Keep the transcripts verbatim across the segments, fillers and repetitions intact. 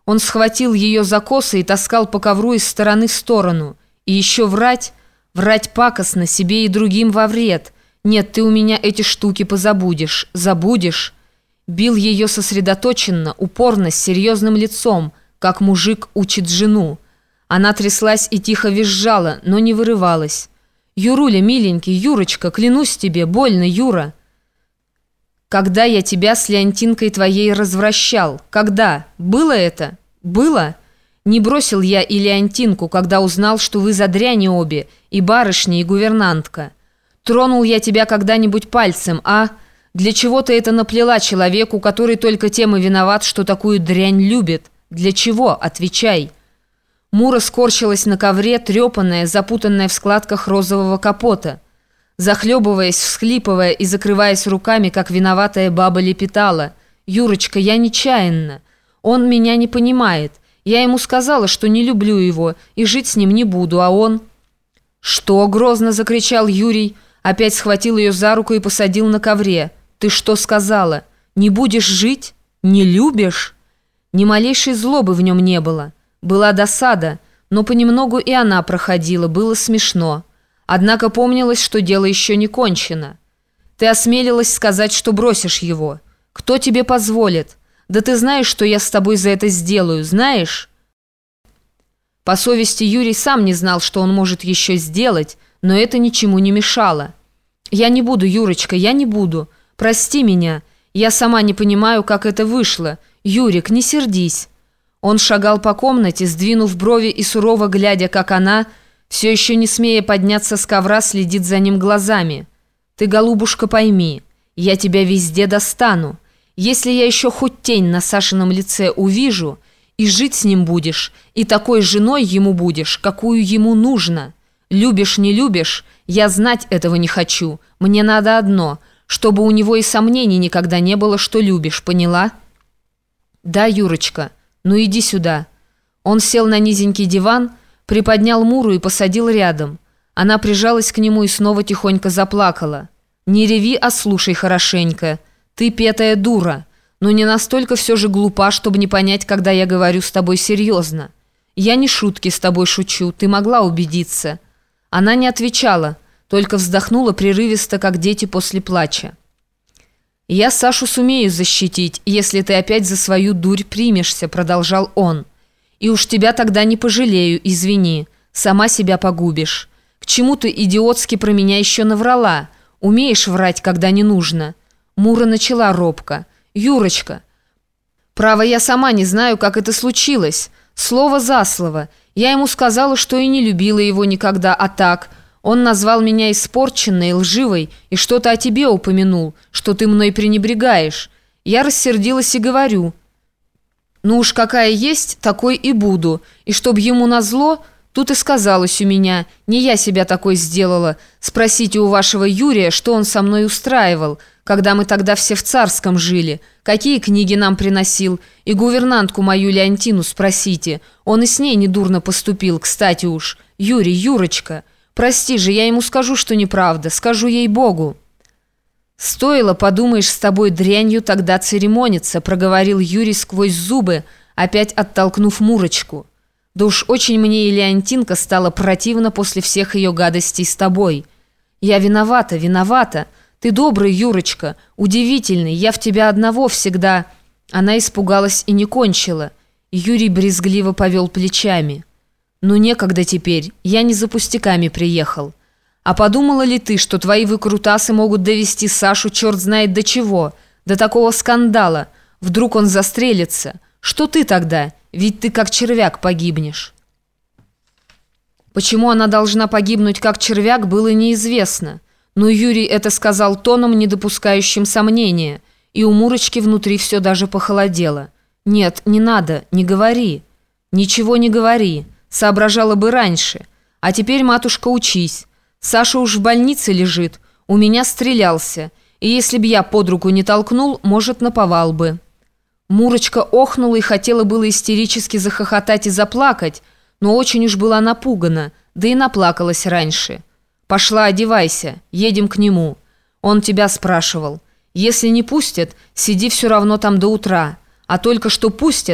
Он схватил ее за косы и таскал по ковру из стороны в сторону. И еще врать, врать пакостно себе и другим во вред. Нет, ты у меня эти штуки позабудешь, забудешь. Бил ее сосредоточенно, упорно, с серьезным лицом, как мужик учит жену. Она тряслась и тихо визжала, но не вырывалась. «Юруля, миленький, Юрочка, клянусь тебе, больно, Юра!» «Когда я тебя с Леонтинкой твоей развращал? Когда? Было это? Было? Не бросил я и Леонтинку, когда узнал, что вы за дряни обе, и барышня, и гувернантка. Тронул я тебя когда-нибудь пальцем, а? Для чего ты это наплела человеку, который только тем и виноват, что такую дрянь любит? Для чего? Отвечай!» Мура скорчилась на ковре, трепанная, запутанная в складках розового капота. Захлебываясь, всхлипывая и закрываясь руками, как виноватая баба, лепетала: «Юрочка, я нечаянно. Он меня не понимает. Я ему сказала, что не люблю его и жить с ним не буду, а он...» «Что?» — грозно закричал Юрий, опять схватил ее за руку и посадил на ковре. «Ты что сказала? Не будешь жить? Не любишь?» Ни малейшей злобы в нем не было. Была досада, но понемногу и она проходила, было смешно. Однако помнилось, что дело еще не кончено. «Ты осмелилась сказать, что бросишь его. Кто тебе позволит? Да ты знаешь, что я с тобой за это сделаю, знаешь?» По совести Юрий сам не знал, что он может еще сделать, но это ничему не мешало. «Я не буду, Юрочка, я не буду. Прости меня. Я сама не понимаю, как это вышло. Юрик, не сердись». Он шагал по комнате, сдвинув брови и сурово глядя, как она, все еще не смея подняться с ковра, следит за ним глазами. «Ты, голубушка, пойми, я тебя везде достану. Если я еще хоть тень на Сашином лице увижу, и жить с ним будешь, и такой женой ему будешь, какую ему нужно. Любишь, не любишь, я знать этого не хочу. Мне надо одно, чтобы у него и сомнений никогда не было, что любишь, поняла?» «Да, Юрочка, ну иди сюда». Он сел на низенький диван, приподнял Муру и посадил рядом. Она прижалась к нему и снова тихонько заплакала. «Не реви, а слушай хорошенько. Ты петая дура, но не настолько все же глупа, чтобы не понять, когда я говорю с тобой серьезно. Я не шутки с тобой шучу, ты могла убедиться». Она не отвечала, только вздохнула прерывисто, как дети после плача. «Я Сашу сумею защитить, если ты опять за свою дурь примешься», — продолжал он. «И уж тебя тогда не пожалею, извини. Сама себя погубишь. К чему ты идиотски про меня еще наврала? Умеешь врать, когда не нужно». Мура начала робко. «Юрочка, право, я сама не знаю, как это случилось. Слово за слово. Я ему сказала, что и не любила его никогда, а так... Он назвал меня испорченной, лживой и что-то о тебе упомянул, что ты мной пренебрегаешь. Я рассердилась и говорю: ну уж какая есть, такой и буду. И чтоб ему назло, тут и сказалось у меня, не я себя такой сделала. Спросите у вашего Юрия, что он со мной устраивал, когда мы тогда все в Царском жили, какие книги нам приносил, и гувернантку мою Леонтину спросите. Он и с ней недурно поступил, кстати уж. Юрий, Юрочка, прости же, я ему скажу, что неправда, скажу ей-богу». «Стоило, подумаешь, с тобой дрянью тогда церемониться», — проговорил Юрий сквозь зубы, опять оттолкнув Мурочку. «Да уж очень мне и Леонтинка стало противно после всех ее гадостей с тобой. Я виновата, виновата. Ты добрый, Юрочка, удивительный, я в тебя одного всегда...» Она испугалась и не кончила. Юрий брезгливо повел плечами. «Ну некогда теперь, я не за пустяками приехал. А подумала ли ты, что твои выкрутасы могут довести Сашу черт знает до чего, до такого скандала? Вдруг он застрелится? Что ты тогда? Ведь ты как червяк погибнешь». Почему она должна погибнуть как червяк, было неизвестно. Но Юрий это сказал тоном, не допускающим сомнения, и у Мурочки внутри все даже похолодело. «Нет, не надо, не говори. Ничего не говори. Соображала бы раньше. А теперь, матушка, учись. Саша уж в больнице лежит, у меня стрелялся, и если б я под руку не толкнул, может, наповал бы». Мурочка охнула и хотела было истерически захохотать и заплакать, но очень уж была напугана, да и наплакалась раньше. «Пошла, одевайся, едем к нему. Он тебя спрашивал. Если не пустят, сиди все равно там до утра, а только что пустят,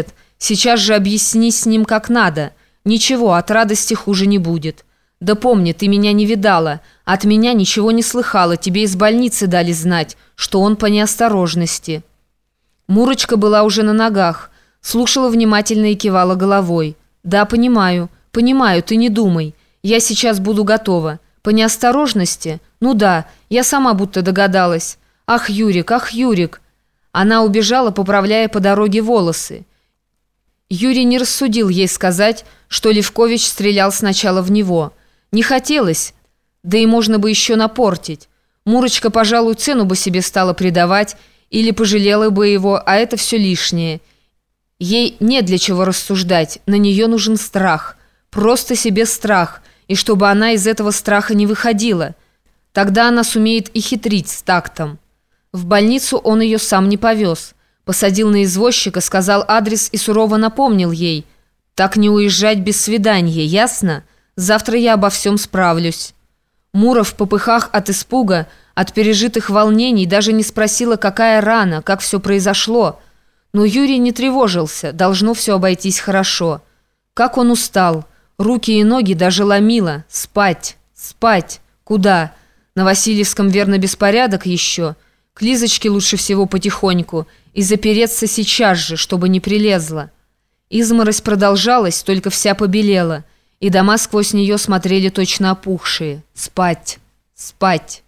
Сейчас же объясни с ним как надо. Ничего, от радости хуже не будет. Да помни, ты меня не видала, от меня ничего не слыхала, тебе из больницы дали знать, что он по неосторожности». Мурочка была уже на ногах, слушала внимательно и кивала головой. «Да, понимаю, понимаю, ты не думай. Я сейчас буду готова. По неосторожности? Ну да, я сама будто догадалась. Ах, Юрик, ах, Юрик!» Она убежала, поправляя по дороге волосы. Юрий не рассудил ей сказать, что Левкович стрелял сначала в него. Не хотелось, да и можно бы еще напортить. Мурочка, пожалуй, цену бы себе стала придавать или пожалела бы его, а это все лишнее. Ей не для чего рассуждать, на нее нужен страх. Просто себе страх, и чтобы она из этого страха не выходила. Тогда она сумеет и хитрить с тактом. В больницу он ее сам не повез. Посадил на извозчика, сказал адрес и сурово напомнил ей: «Так не уезжать без свидания, ясно? Завтра я обо всем справлюсь». Мура в попыхах от испуга, от пережитых волнений даже не спросила, какая рана, как все произошло. Но Юрий не тревожился, должно все обойтись хорошо. Как он устал, руки и ноги даже ломило. Спать, спать, куда? На Васильевском верно беспорядок еще. К Лизочке лучше всего потихоньку и запереться сейчас же, чтобы не прилезла. Изморозь продолжалась, только вся побелела, и дома сквозь нее смотрели точно опухшие. Спать, спать.